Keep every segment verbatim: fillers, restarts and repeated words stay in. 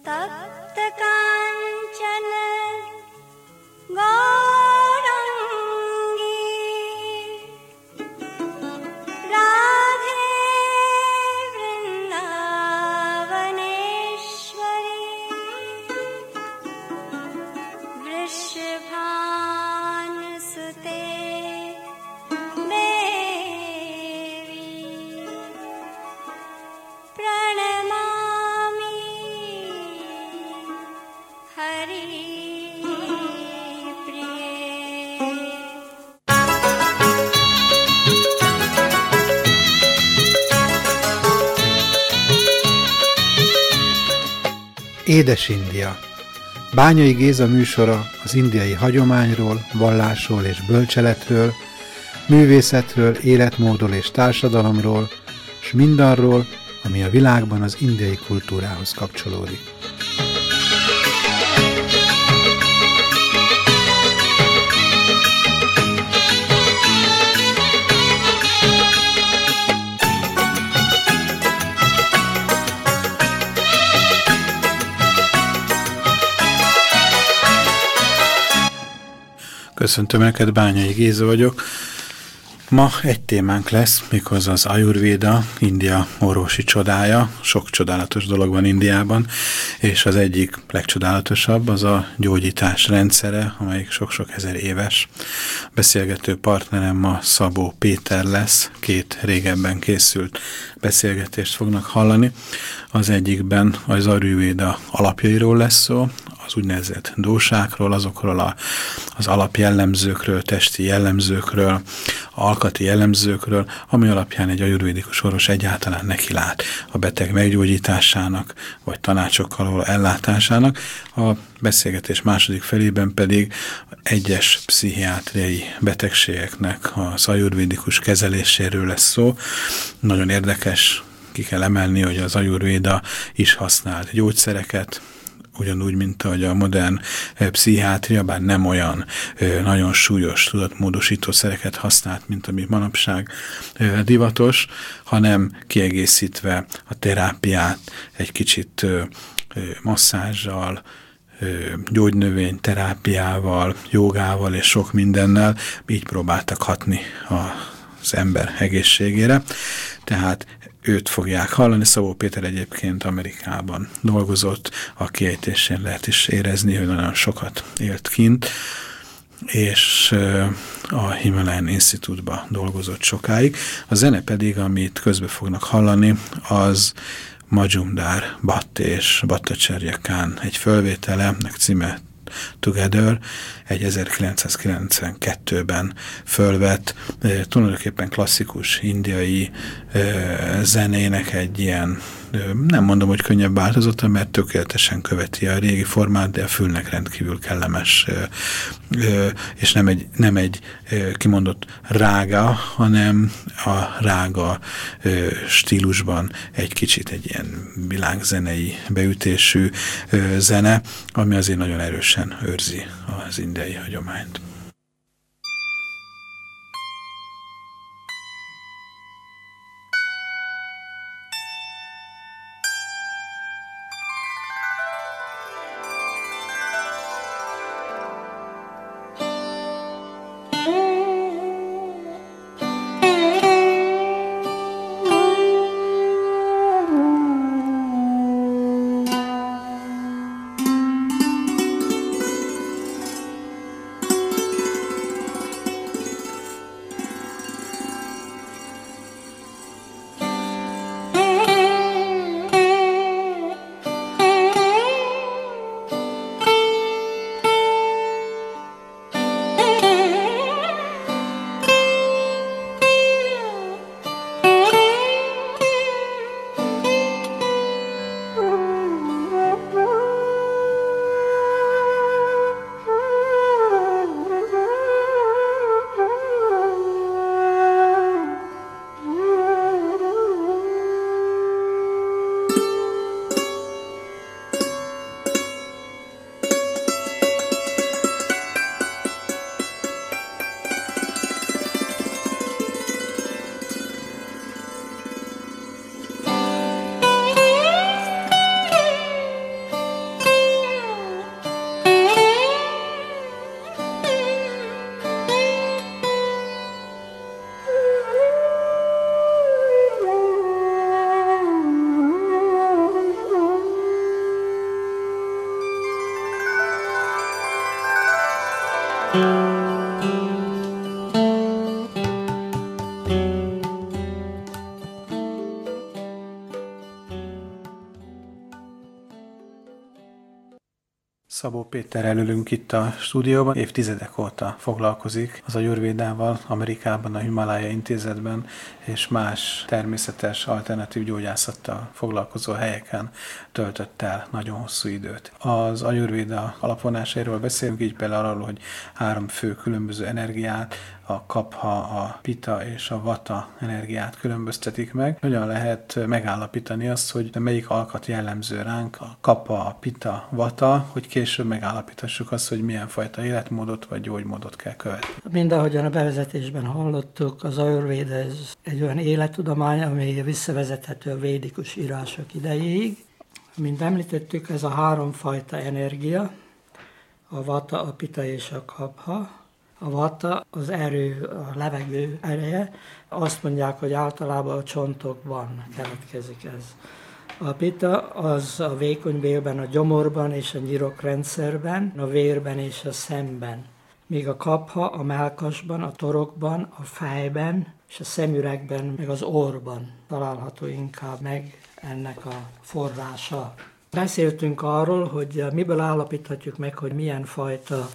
तप्त कांचन गौरांगी राधे वृंदावनेश्वरी वृषभानुसुते देवी प्रणमामि Hari Édes India. Bányai Géza műsora az indiai hagyományról, vallásról és bölcseletről, művészetről, életmódról és társadalomról, s mindarról, ami a világban az indiai kultúrához kapcsolódik. Köszöntöm Önöket, Bányai Géza vagyok. Ma egy témánk lesz, méghozzá az Ayurvéda, India orvosi csodája. Sok csodálatos dolog van Indiában, és az egyik legcsodálatosabb az a gyógyítás rendszere, amelyik sok-sok ezer éves. Beszélgető partnerem ma Szabó Péter lesz, két régebben készült beszélgetést fognak hallani. Az egyikben az Ayurvéda alapjairól lesz szó, az úgynevezett dósákról, azokról a, az alapjellemzőkről, testi jellemzőkről, alkati jellemzőkről, ami alapján egy ajurvédikus orvos egyáltalán neki lát a beteg meggyógyításának, vagy tanácsokkal való ellátásának. A beszélgetés második felében pedig egyes pszichiátriai betegségeknek az ajurvédikus kezeléséről lesz szó. Nagyon érdekes, ki kell emelni, hogy az Ayurvéda is használt gyógyszereket, ugyanúgy, mint ahogy a modern pszichiátria, bár nem olyan nagyon súlyos tudatmódosítószereket használt, mint ami manapság divatos, hanem kiegészítve a terápiát egy kicsit masszázsal, gyógynövény terápiával, jogával és sok mindennel, így próbáltak hatni az ember egészségére. Tehát őt fogják hallani. Szabó Péter egyébként Amerikában dolgozott, a kiejtésén lehet is érezni, hogy nagyon sokat élt kint, és a Himalayan Institute-ba dolgozott sokáig. A zene pedig, amit közbe fognak hallani, az Majumdar Bhatt és Bhattacharya Khan egy fölvétele, nek címe Together, egy ezerkilencszázkilencvenkettőben fölvett, e, tulajdonképpen klasszikus indiai e, zenének egy ilyen, e, nem mondom, hogy könnyebb változata, mert tökéletesen követi a régi formát, de a fülnek rendkívül kellemes, e, e, és nem egy, nem egy e, kimondott rága, hanem a rága e, stílusban egy kicsit egy ilyen világzenei beütésű e, zene, ami azért nagyon erősen őrzi az indiai hagyományt. Szabó Péterrel ülünk itt a stúdióban. Évtizedek óta foglalkozik az ajurvédával, Amerikában, a Himalája Intézetben és más természetes alternatív gyógyászattal foglalkozó helyeken töltött el nagyon hosszú időt. Az ajurvéda alapvonásairól beszélünk, így például arról, hogy három fő különböző energiát, a kapha, a pita és a vata energiát különböztetik meg. Hogyan lehet megállapítani azt, hogy melyik alkat jellemző ránk, a kapha, a pita, vata, hogy később megállapítassuk azt, hogy milyen fajta életmódot vagy gyógymódot kell követni. Mindahogyan a bevezetésben hallottuk, az ajurvéda ez egy olyan élettudomány, ami visszavezethető a védikus írások idejéig. Mint említettük, ez a három fajta energia, a vata, a pita és a kapha. A vata az erő, a levegő ereje. Azt mondják, hogy általában a csontokban keletkezik ez. A pita az a vékony bélben, a gyomorban és a nyirokrendszerben, a vérben és a szemben. Míg a kapha a mellkasban, a torokban, a fejben és a szemüregben, meg az orrban található inkább meg ennek a forrása. Beszéltünk arról, hogy miből állapíthatjuk meg, hogy milyen fajta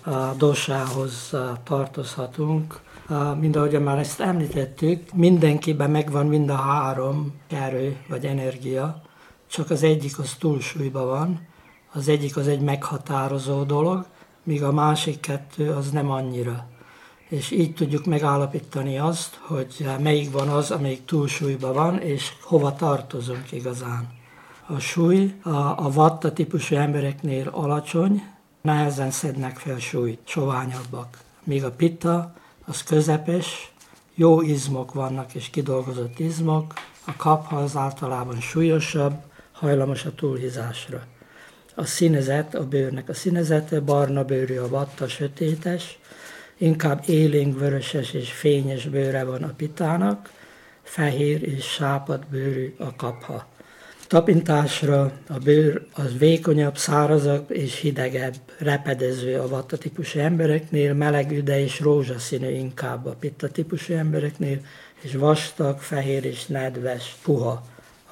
dosához tartozhatunk. Mind ahogy már ezt említettük, mindenkiben megvan mind a három erő vagy energia, csak az egyik az túlsúlyban van, az egyik az egy meghatározó dolog, míg a másik kettő az nem annyira. És így tudjuk megállapítani azt, hogy melyik van az, amelyik túlsúlyban van, és hova tartozunk igazán. A súly a, a vatta típusú embereknél alacsony, nehezen szednek fel súlyt, soványabbak. Míg a pitta az közepes, jó izmok vannak és kidolgozott izmok, a kapha az általában súlyosabb, hajlamos a túlhízásra. A színezet, a bőrnek a színezete, barna bőrű a vatta, sötétes, inkább élénk vöröses és fényes bőre van a pittának, fehér és sápadt bőrű a kapha. Tapintásra a bőr az vékonyabb, szárazabb és hidegebb, repedező a vatta típusú embereknél, meleg üde és rózsaszínű inkább a pitta típusú embereknél, és vastag, fehér és nedves, puha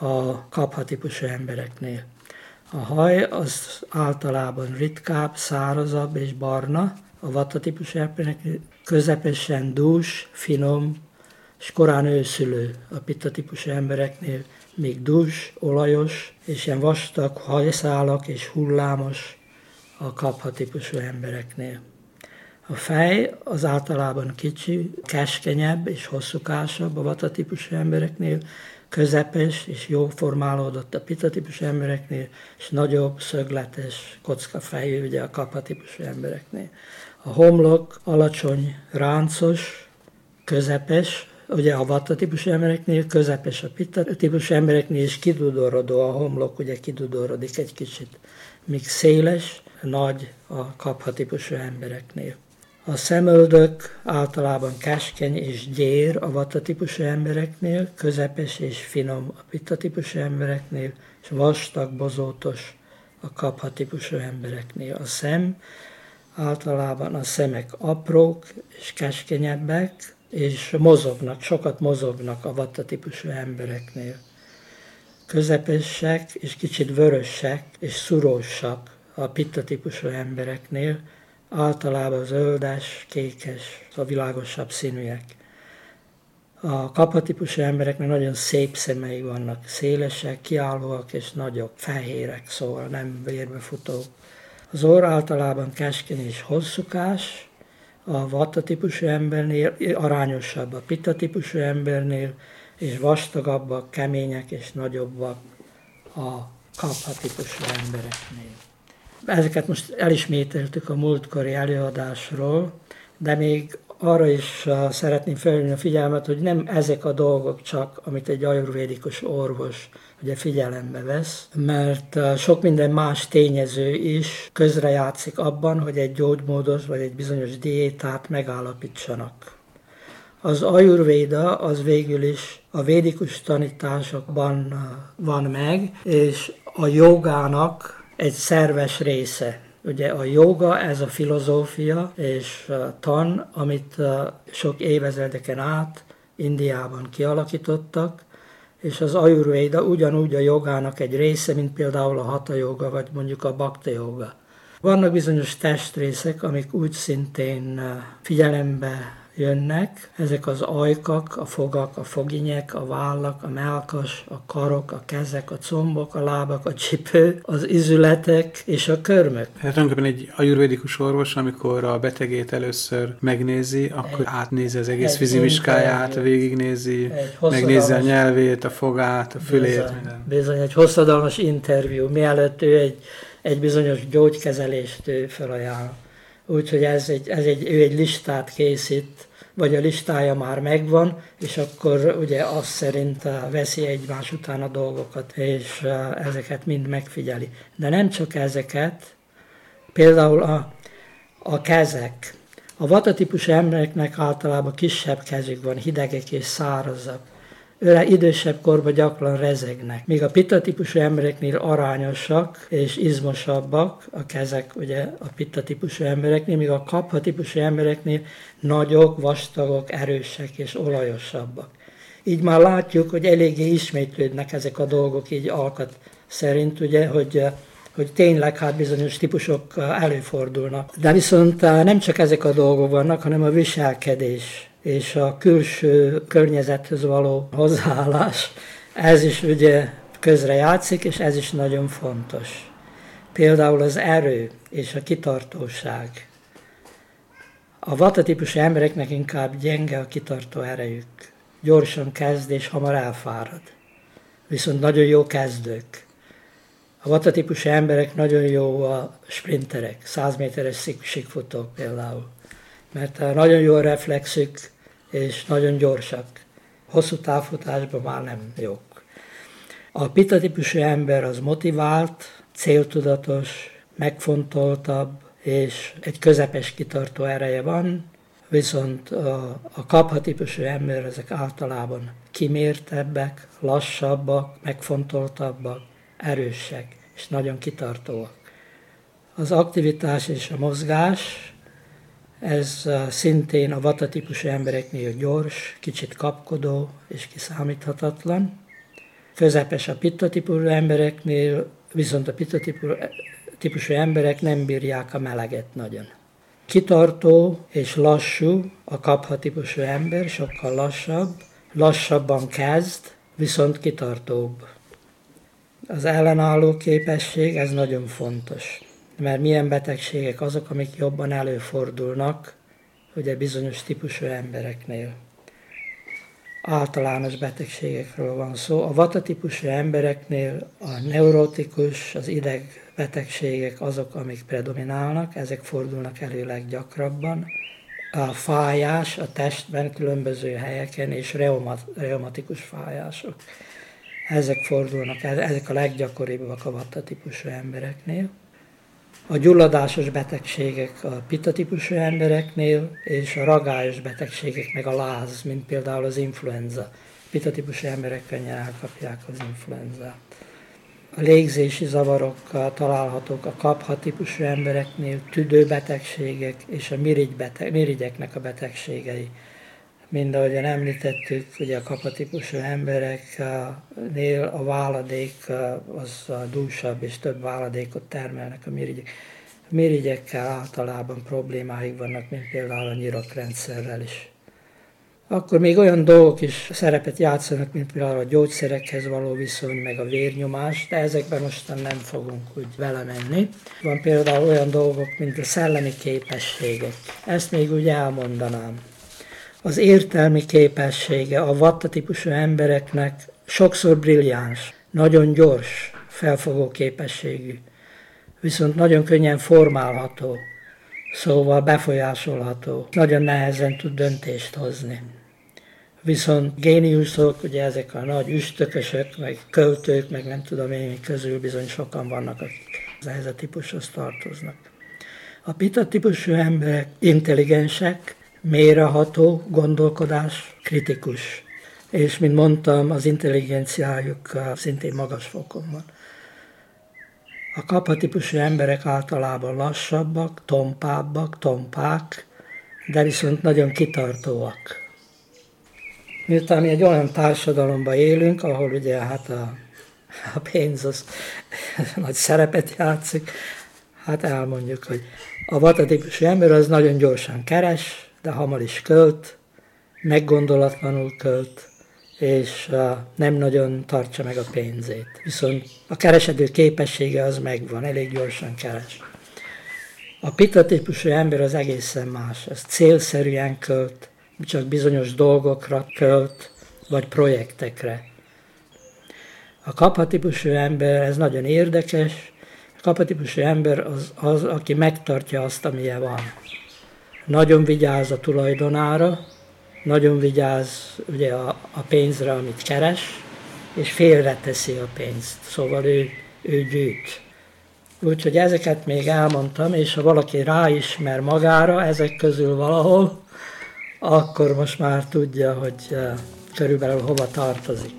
a kapha típusú embereknél. A haj az általában ritkább, szárazabb és barna, a vatta típusú embereknél közepesen dús, finom, és korán őszülő a pitta típusú embereknél, még dús, olajos, és ilyen vastag hajszálak és hullámos a kapha típusú embereknél. A fej az általában kicsi, keskenyebb és hosszúkásabb a vata típusú embereknél, közepes és jó formálódott a pitta típusú embereknél, és nagyobb, szögletes kockafejű ugye a kapha típusú embereknél. A homlok alacsony, ráncos, közepes, ugye a vatta típusú embereknél, közepes a pitta típusú embereknél, és kidudorodó a homlok, ugye kidudorodik egy kicsit, míg széles, nagy a kapha típusú embereknél. A szemöldök általában keskeny és gyér a vatta típusú embereknél, közepes és finom a pitta típusú embereknél, és vastag, bozótos a kapha típusú embereknél. A szem általában a szemek aprók és keskenyebbek, és mozognak, sokat mozognak a vatta típusú embereknél. Közepesek és kicsit vörösek és szurósak a pitta típusú embereknél, általában zöldes, kékes, a világosabb színűek. A kapha típusú embereknek nagyon szép szemei vannak, szélesek, kiállóak és nagyok, fehérek, szóval nem vérbefutók. Az orr általában keskeny és hosszúkás, a vatta típusú embernél arányosabb a pitta típusú embernél, és vastagabbak, kemények és nagyobbak a kapha típusú embereknél. Ezeket most elismételtük a múltkori előadásról, de még arra is szeretném felhívni a figyelmet, hogy nem ezek a dolgok csak, amit egy ajurvédikus orvos ugye figyelembe vesz, mert sok minden más tényező is közrejátszik abban, hogy egy gyógymódot vagy egy bizonyos diétát megállapítsanak. Az ajurvéda az végül is a védikus tanításokban van meg, és a jogának egy szerves része. Ugye a joga, ez a filozófia és a tan, amit sok évezredeken át Indiában kialakítottak, és az ajurvéda ugyanúgy a jogának egy része, mint például a hatha joga, vagy mondjuk a bhakti joga. Vannak bizonyos testrészek, amik úgy szintén figyelembe jönnek. Ezek az ajkak, a fogak, a foginyek, a vállak, a mellkas, a karok, a kezek, a combok, a lábak, a csipő, az izületek és a körmök. Hát tulajdonképpen egy ajurvédikus orvos, amikor a betegét először megnézi, akkor egy, átnézi az egész fizimiskáját, végignézi, megnézi a nyelvét, a fogát, a fülét. Bizony, minden. bizony egy hosszadalmas interjú, mielőtt ő egy, egy bizonyos gyógykezelést ő felajánl. Úgyhogy ez egy, ez egy, ő egy listát készít, vagy a listája már megvan, és akkor ugye azt szerint veszi egymás után a dolgokat, és ezeket mind megfigyeli. De nem csak ezeket, például a, a kezek. A vata típusú embereknek általában kisebb kezük van, hidegek és szárazak. Őre idősebb korban gyakran rezegnek. Míg a pitta típusú embereknél arányosak és izmosabbak a kezek, ugye a pitta típusú embereknél, míg a kapha típusú embereknél nagyok, vastagok, erősek és olajosabbak. Így már látjuk, hogy eléggé ismétlődnek ezek a dolgok így alkat szerint, ugye, hogy hogy tényleg hát bizonyos típusok előfordulnak. De viszont nem csak ezek a dolgok vannak, hanem a viselkedés és a külső környezethez való hozzáállás, ez is ugye közrejátszik, és ez is nagyon fontos. Például az erő és a kitartóság. A vata típusú embereknek inkább gyenge a kitartó erejük. Gyorsan kezd és hamar elfárad. Viszont nagyon jó kezdők. A vata típusú emberek nagyon jó a sprinterek, száz méteres síkfutók például. Mert nagyon jó a reflexük, és nagyon gyorsak. Hosszú távfutásban már nem jók. A pitta típusú ember az motivált, céltudatos, megfontoltabb, és egy közepes kitartó ereje van, viszont a, a kapha típusú ember ezek általában kimértebbek, lassabbak, megfontoltabbak, erősek, és nagyon kitartóak. Az aktivitás és a mozgás, ez szintén a vata típusú embereknél gyors, kicsit kapkodó és kiszámíthatatlan. Közepes a pitta típusú embereknél, viszont a pitta típusú emberek nem bírják a meleget nagyon. Kitartó és lassú a kapha típusú ember, sokkal lassabb, lassabban kezd, viszont kitartóbb. Az ellenálló képesség, ez nagyon fontos. Mert milyen betegségek azok, amik jobban előfordulnak, ugye bizonyos típusú embereknél. Általános betegségekről van szó. A vata típusú embereknél a neurotikus, az idegbetegségek azok, amik predominálnak, ezek fordulnak elő leggyakrabban. A fájás a testben különböző helyeken és reumat, reumatikus fájások. Ezek fordulnak, ezek a leggyakoribbak a vata típusú embereknél. A gyulladásos betegségek a pitta típusú embereknél, és a ragályos betegségek meg a láz, mint például az influenza. Pitta típusú emberek könnyen elkapják az influenzát. A légzési zavarok találhatók a kapha típusú embereknél, tüdőbetegségek és a mirigy beteg, mirigyeknek a betegségei. Mind ahogyan említettük, ugye a kapha típusú embereknél a váladék az dúsabb és több váladékot termelnek a mirigyek. A mirigyekkel általában problémáik vannak, mint például a nyirokrendszerrel is. Akkor még olyan dolgok is szerepet játszanak, mint például a gyógyszerekhez való viszony, meg a vérnyomás, de ezekben mostan nem fogunk úgy vele menni. Van például olyan dolgok, mint a szellemi képességek. Ezt még úgy elmondanám. Az értelmi képessége a vata típusú embereknek sokszor brilliáns, nagyon gyors, felfogó képességű, viszont nagyon könnyen formálható, szóval befolyásolható, nagyon nehezen tud döntést hozni. Viszont géniuszok, ugye ezek a nagy üstökösök, meg költők, meg nem tudom én közül bizony sokan vannak, akik ehhez a típushoz tartoznak. A pitta típusú emberek intelligensek, mélyreható gondolkodás, kritikus. És, mint mondtam, az intelligenciájuk szintén magas fokon van. A kapha típusú emberek általában lassabbak, tompábbak, tompák, de viszont nagyon kitartóak. Miután mi egy olyan társadalomban élünk, ahol ugye hát a, a pénz az nagy szerepet játszik, Hát elmondjuk, hogy a vata típusú ember az nagyon gyorsan keres, de hamar is költ, meggondolatlanul költ, és nem nagyon tartsa meg a pénzét. Viszont a keresedő képessége az megvan, elég gyorsan keres. A pitta típusú ember az egészen más, az célszerűen költ, csak bizonyos dolgokra költ, vagy projektekre. A kapha típusú ember, ez nagyon érdekes, a kapha típusú ember az, az, aki megtartja azt, amilyen van. Nagyon vigyáz a tulajdonára, nagyon vigyáz ugye a, a pénzre, amit keres, és félreteszi a pénzt, szóval ő, ő gyűjt. Úgyhogy ezeket még elmondtam, és ha valaki ráismer magára ezek közül valahol, akkor most már tudja, hogy uh, körülbelül hova tartozik.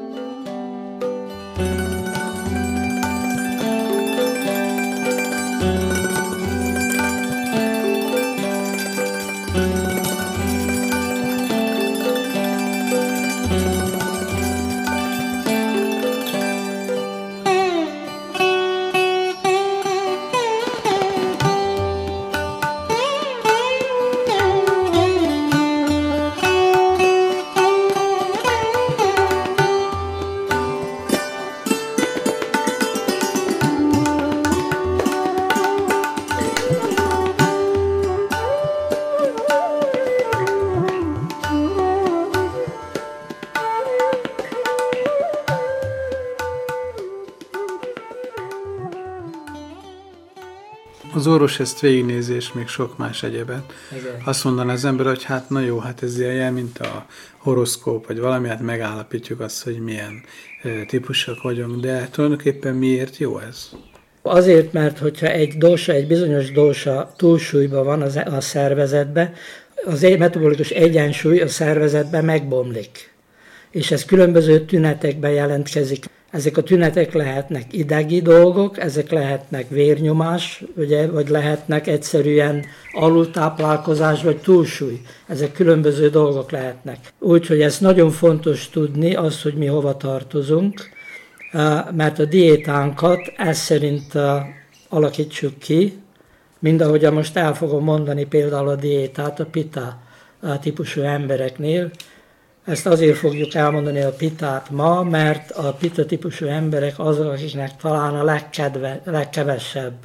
Az orvos ezt végignézi, és még sok más egyebet. Igen. Azt mondaná az ember, hogy hát na jó, hát ez ilyen, mint a horoszkóp, vagy valami, hát megállapítjuk azt, hogy milyen e, típusak vagyunk, de tulajdonképpen miért jó ez? Azért, mert hogyha egy dósa, egy bizonyos dósa túlsúlyban van az, a szervezetben, az metabolikus egyensúly a szervezetben megbomlik. És ez különböző tünetekben jelentkezik. Ezek a tünetek lehetnek idegi dolgok, ezek lehetnek vérnyomás, ugye, vagy lehetnek egyszerűen alultáplálkozás, vagy túlsúly. Ezek különböző dolgok lehetnek. Úgyhogy ez nagyon fontos tudni, az, hogy mi hova tartozunk, mert a diétánkat ez szerint alakítsuk ki, mind ahogyan most el fogom mondani például a diétát a pitta típusú embereknél. Ezt azért fogjuk elmondani a pitát ma, mert a pitta típusú emberek azok, akiknek talán a legkedve, legkevesebb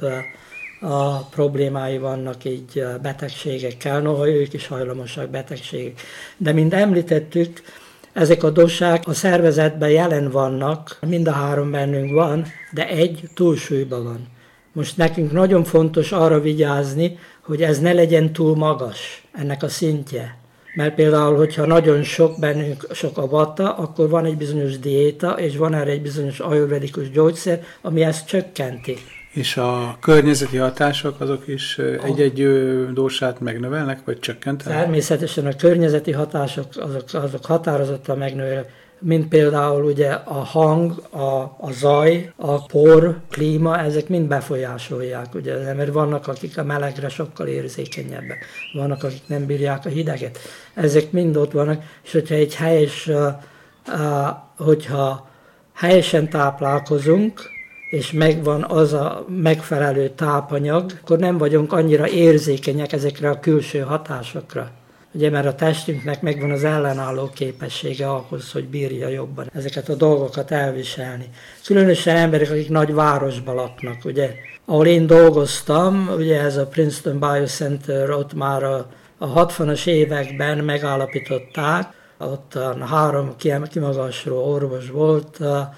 a problémái vannak így betegségekkel, noha ők is hajlamosak betegségek. De mint említettük, ezek a dosák a szervezetben jelen vannak, mind a három bennünk van, de egy túlsúlyban van. Most nekünk nagyon fontos arra vigyázni, hogy ez ne legyen túl magas, ennek a szintje. Mert például, hogyha nagyon sok bennünk sok a vata, akkor van egy bizonyos diéta, és van erre egy bizonyos ajurvedikus gyógyszer, ami ezt csökkenti. És a környezeti hatások azok is egy-egy dósát megnövelnek, vagy csökkentenek? Természetesen a környezeti hatások azok, azok határozottan megnövelnek, mint például ugye a hang, a, a zaj, a por, klíma, ezek mind befolyásolják, ugye, mert vannak, akik a melegre sokkal érzékenyebbek, vannak, akik nem bírják a hideget. Ezek mind ott vannak, és hogyha egy helyes, uh, uh, hogyha helyesen táplálkozunk, és megvan az a megfelelő tápanyag, akkor nem vagyunk annyira érzékenyek ezekre a külső hatásokra. Ugye, mert a testünknek megvan az ellenálló képessége ahhoz, hogy bírja jobban ezeket a dolgokat elviselni. Különösen emberek, akik nagy városban laknak, ugye. Ahol én dolgoztam, ugye ez a Princeton Biocenter, ott már a, a hatvanas években megállapították, ott a három kimagasló orvos volt,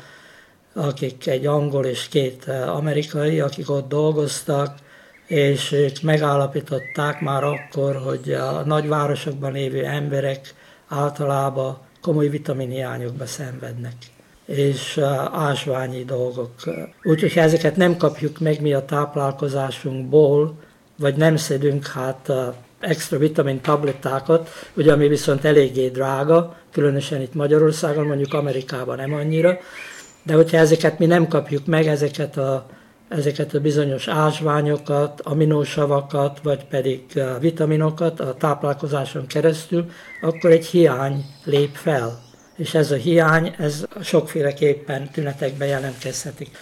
akik egy angol és két amerikai, akik ott dolgoztak, és ők megállapították már akkor, hogy a nagyvárosokban lévő emberek általában komoly vitaminhiányokba szenvednek, és ásványi dolgok. Úgyhogy ha ezeket nem kapjuk meg mi a táplálkozásunkból, vagy nem szedünk hát extra vitamin tablettákat, ugye ami viszont eléggé drága, különösen itt Magyarországon, mondjuk Amerikában nem annyira, de hogyha ezeket mi nem kapjuk meg, ezeket a ezeket a bizonyos ásványokat, aminósavakat, vagy pedig vitaminokat a táplálkozáson keresztül, akkor egy hiány lép fel. És ez a hiány, ez sokféleképpen tünetekben jelentkezhetik.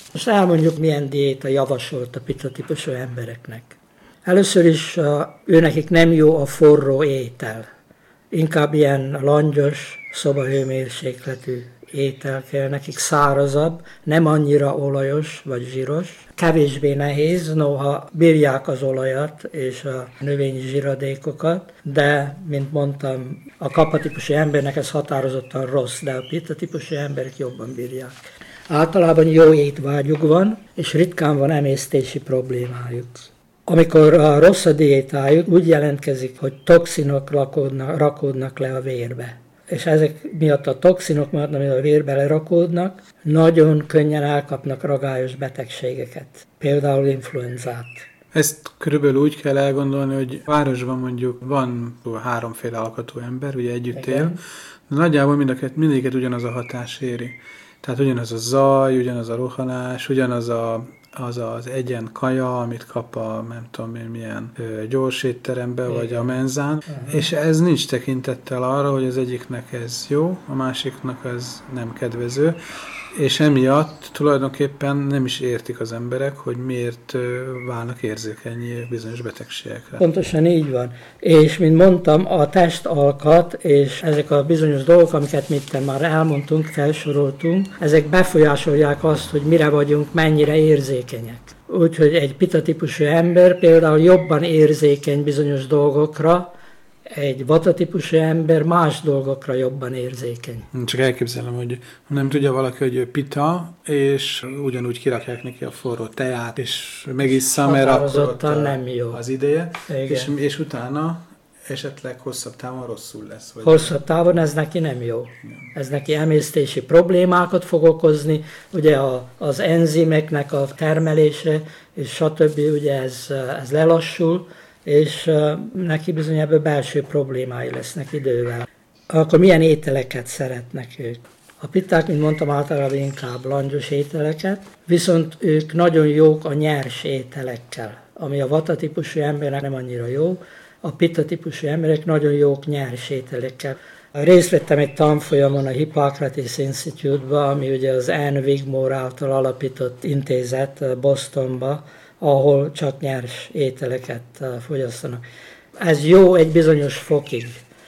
Most elmondjuk, milyen diéta javasolt a pitta típusú embereknek. Először is őnekik nem jó a forró étel. Inkább ilyen langyos, szobahőmérsékletű étel kell nekik, szárazabb, nem annyira olajos vagy zsíros. Kevésbé nehéz, noha bírják az olajat és a növényi zsíradékokat, de, mint mondtam, a kapha típusú embernek ez határozottan rossz, de a pitta típusú emberek jobban bírják. Általában jó étvágyuk van, és ritkán van emésztési problémájuk. Amikor a rossz a diétájuk, úgy jelentkezik, hogy toxinok rakódnak, rakódnak le a vérbe. És ezek miatt a toxinok miatt, amit a vérbe lerakódnak, nagyon könnyen elkapnak ragályos betegségeket, például influenzát. Ezt körülbelül úgy kell elgondolni, hogy városban mondjuk van háromféle alkatú ember, ugye együtt Igen. él, de nagyjából mindeket, mindegyiket ugyanaz a hatás éri. Tehát ugyanaz a zaj, ugyanaz a rohanás, ugyanaz a az az egyen kaja, amit kap a nem tudom én milyen ö, gyors étterembe, igen, vagy a menzán, uh-huh. és ez nincs tekintettel arra, hogy az egyiknek ez jó, a másiknak ez nem kedvező, és emiatt tulajdonképpen nem is értik az emberek, hogy miért ö, válnak érzékenyé bizonyos betegségekre. Pontosan így van. És, mint mondtam, a testalkat és ezek a bizonyos dolgok, amiket mit már elmondtunk, felsoroltunk, ezek befolyásolják azt, hogy mire vagyunk, mennyire érzékenyek. Úgyhogy egy pitta típusú ember például jobban érzékeny bizonyos dolgokra, egy vata típusú ember más dolgokra jobban érzékeny. Csak elképzelem, hogy nem tudja valaki, hogy ő pita, és ugyanúgy kirakják neki a forró teját, és megissza, mert akkor nem jó. Az ideje, és, és utána esetleg hosszabb távon rosszul lesz. Vagy hosszabb távon ez neki nem jó. Ez neki emésztési problémákat fog okozni, ugye a, az enzimeknek a termelése, és stb. Ugye ez, ez lelassul, és uh, neki bizony ebből belső problémái lesznek idővel. Akkor milyen ételeket szeretnek ők? A pitták, mint mondtam, általában inkább langyos ételeket, viszont ők nagyon jók a nyers ételekkel, ami a vata típusú embernek nem annyira jó. A pitta típusú emberek nagyon jók nyers ételekkel. Részt vettem egy tanfolyamon a Hippocrates Institute-ba, ami ugye az Anne Wigmore által alapított intézet Bostonba, ahol csak nyers ételeket fogyasztanak. Ez jó egy bizonyos fokig.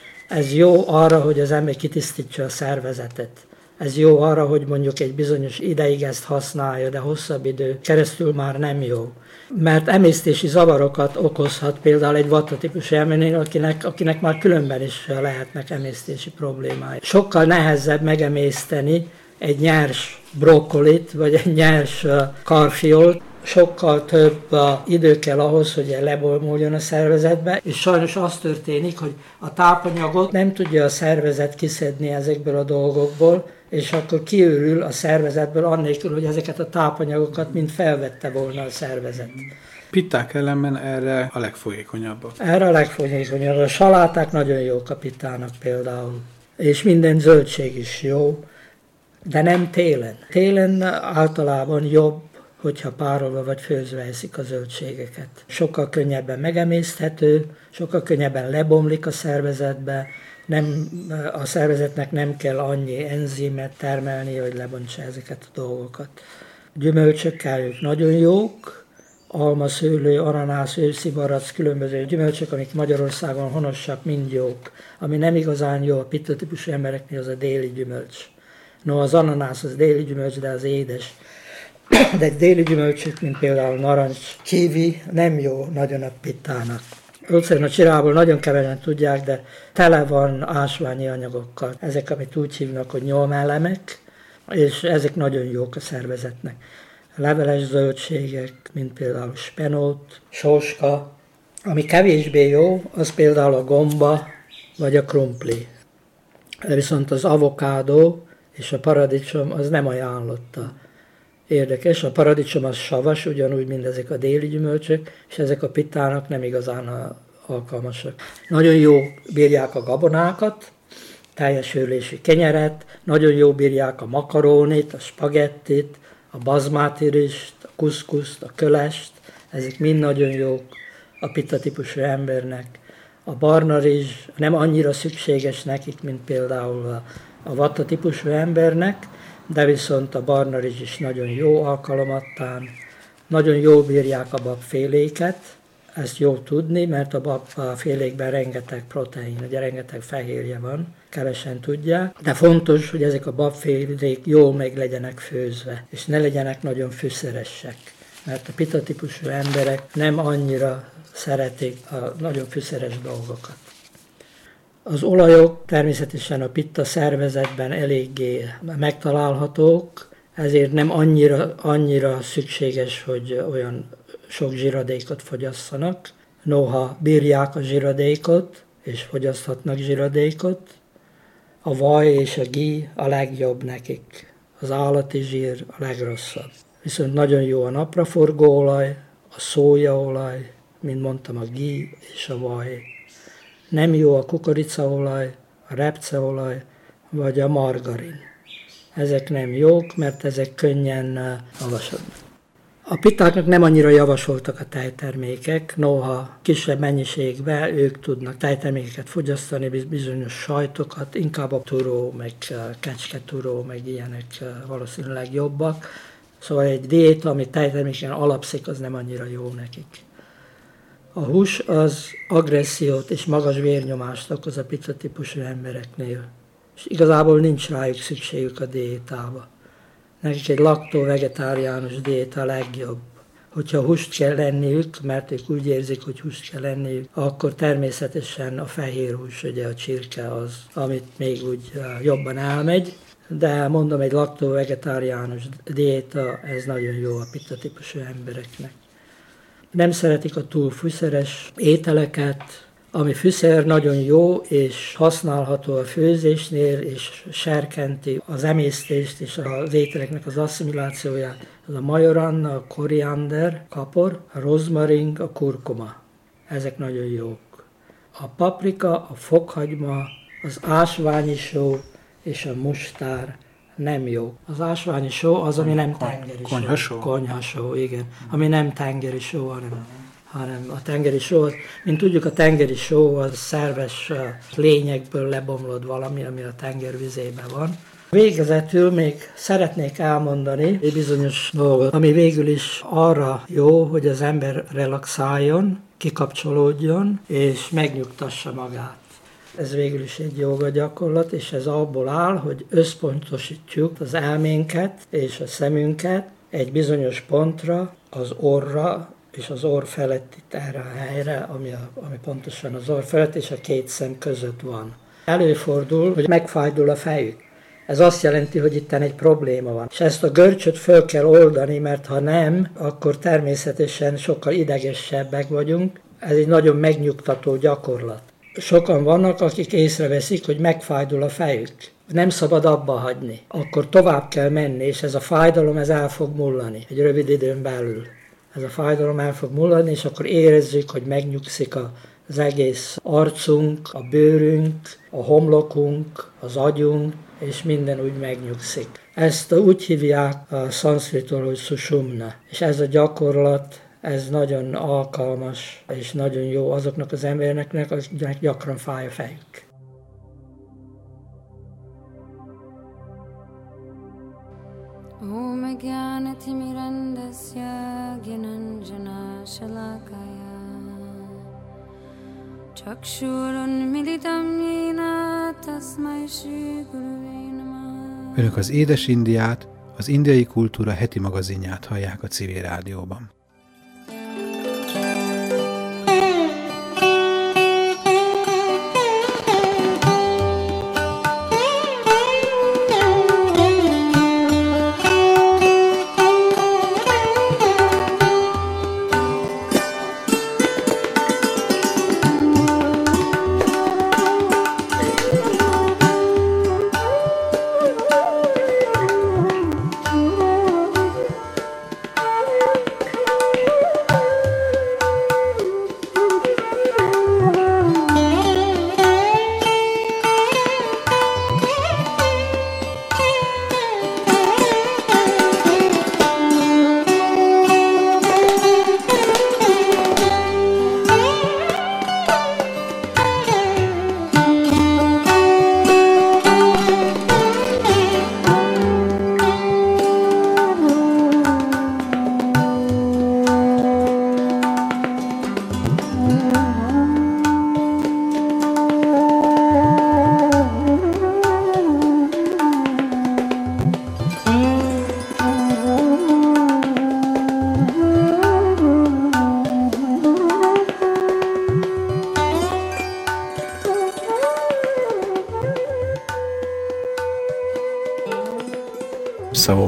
Ez jó arra, hogy az ember kitisztítsa a szervezetet. Ez jó arra, hogy mondjuk egy bizonyos ideig ezt használja, de hosszabb idő keresztül már nem jó. Mert emésztési zavarokat okozhat például egy vata típusú embernél, akinek, akinek már különben is lehetnek emésztési problémái. Sokkal nehezebb megemészteni egy nyers brokkolit, vagy egy nyers karfiolt, sokkal több idő kell ahhoz, hogy lebolmuljon a szervezetbe, és sajnos az történik, hogy a tápanyagot nem tudja a szervezet kiszedni ezekből a dolgokból, és akkor kiürül a szervezetből annélkül, hogy ezeket a tápanyagokat mind felvette volna a szervezet. Pitták ellenben erre a legfolyékonyabbak. Erre a legfolyékonyabb. A saláták nagyon jók a pittának például, és minden zöldség is jó, de nem télen. Télen általában jobb, hogyha párolva vagy főzve eszik a zöldségeket. Sokkal könnyebben megemészthető, sokkal könnyebben lebomlik a szervezetbe, nem, a szervezetnek nem kell annyi enzimet termelni, hogy lebontsa ezeket a dolgokat. Gyümölcsökkel ők nagyon jók, alma, szőlő, ananász, őszi barack, különböző gyümölcsök, amik Magyarországon honosak, mind jók. Ami nem igazán jó a pitta típusú embereknél, az a déli gyümölcs. No, az ananász az déli gyümölcs, de az édes. De egy déli gyümölcsök, mint például narancs, kiwi, nem jó nagyon a pittának. Egyszerűen a csirából nagyon kevesen tudják, de tele van ásványi anyagokkal. Ezek, amit úgy hívnak, hogy nyomelemek, és ezek nagyon jók a szervezetnek. Leveles zöldségek, mint például spenót, sóska. Ami kevésbé jó, az például a gomba, vagy a krumpli. Viszont az avokádó és a paradicsom az nem ajánlotta. Érdekes, a paradicsom az savas, ugyanúgy, mint ezek a déli gyümölcsök, és ezek a pittának nem igazán alkalmasak. Nagyon jó bírják a gabonákat, teljes őrlésű kenyeret, nagyon jó bírják a makarónit, a spagettit, a bazmátirist, a kuszkuszt, a kölest, ezek mind nagyon jók a pitta típusú embernek. A barna rizs nem annyira szükséges nekik, mint például a, a vata típusú embernek, de viszont a barna rizs is nagyon jó alkalomattán, nagyon jól bírják a babféléket, ezt jó tudni, mert a babfélékben rengeteg protein, ugye rengeteg fehérje van, kevesen tudják, de fontos, hogy ezek a babfélék jól meg legyenek főzve, és ne legyenek nagyon fűszeresek, mert a pita típusú emberek nem annyira szeretik a nagyon fűszeres dolgokat. Az olajok természetesen a pitta szervezetben eléggé megtalálhatók, ezért nem annyira, annyira szükséges, hogy olyan sok zsiradékot fogyasszanak. Noha bírják a zsiradékot, és fogyaszthatnak zsiradékot, a vaj és a gí a legjobb nekik. Az állati zsír a legrosszabb. Viszont nagyon jó a napraforgó olaj, a szójaolaj, mint mondtam, a gí és a vaj. Nem jó a kukoricaolaj, a repceolaj vagy a margarin. Ezek nem jók, mert ezek könnyen havasodnak. A pittáknak nem annyira javasoltak a tejtermékek, noha kisebb mennyiségben ők tudnak tejtermékeket fogyasztani, bizonyos sajtokat, inkább a turó, meg kecsketuró, meg ilyenek valószínűleg jobbak. Szóval egy diéta, ami tejterméken alapszik, az nem annyira jó nekik. A hús az agressziót és magas vérnyomást okoz a pitta típusú embereknél, és igazából nincs rájuk szükségük a diétába. Nekik egy laktó-vegetáriánus diéta a legjobb. Hogyha húst kell lenniük, mert ők úgy érzik, hogy húst kell lenniük, akkor természetesen a fehér hús, ugye a csirke az, amit még úgy jobban elmegy, de mondom, egy laktó-vegetáriánus diéta, ez nagyon jó a pitta típusú embereknek. Nem szeretik a túl fűszeres ételeket, ami fűszer nagyon jó és használható a főzésnél, és serkenti az emésztést és az ételeknek az asszimilációját. Az a majoranna, a koriander, kapor, a rozmarin, a kurkuma. Ezek nagyon jók. A paprika, a fokhagyma, az ásványi só és a mustár nem jó. Az ásványi só az, ami nem tengeri só. Konyhasó? Konyhasó, igen. Ami nem tengeri só, hanem, hanem a tengeri só. Mint tudjuk, a tengeri só az szerves lényekből lebomlott valami, ami a tengervizében van. Végezetül még szeretnék elmondani egy bizonyos dolgot, ami végül is arra jó, hogy az ember relaxáljon, kikapcsolódjon és megnyugtassa magát. Ez végül is egy jóga gyakorlat, és ez abból áll, hogy összpontosítjuk az elménket és a szemünket egy bizonyos pontra, az orra és az orr felett itt erre a helyre, ami, a, ami pontosan az orr felett és a két szem között van. Előfordul, hogy megfájdul a fejük. Ez azt jelenti, hogy itten egy probléma van. És ezt a görcsöt föl kell oldani, mert ha nem, akkor természetesen sokkal idegesebbek vagyunk. Ez egy nagyon megnyugtató gyakorlat. Sokan vannak, akik észreveszik, hogy megfájdul a fejük. Nem szabad abba hagyni. Akkor tovább kell menni, és ez a fájdalom ez el fog mullani egy rövid időn belül. Ez a fájdalom el fog mullani, és akkor érezzük, hogy megnyugszik az egész arcunk, a bőrünk, a homlokunk, az agyunk, és minden úgy megnyugszik. Ezt úgy hívják a szanszkritról, hogy sushumna. És ez a gyakorlat, ez nagyon alkalmas, és nagyon jó azoknak az embereknek, akiknek gyakran fáj a fejük. Om Jnana-timirandasya Gyananjana Shalakaya Chakshurunmilitam Yena Tasmai Shri Gurave Namah. Önök az Édes Indiát, az indiai kultúra heti magazinját hallják a Civil Rádióban.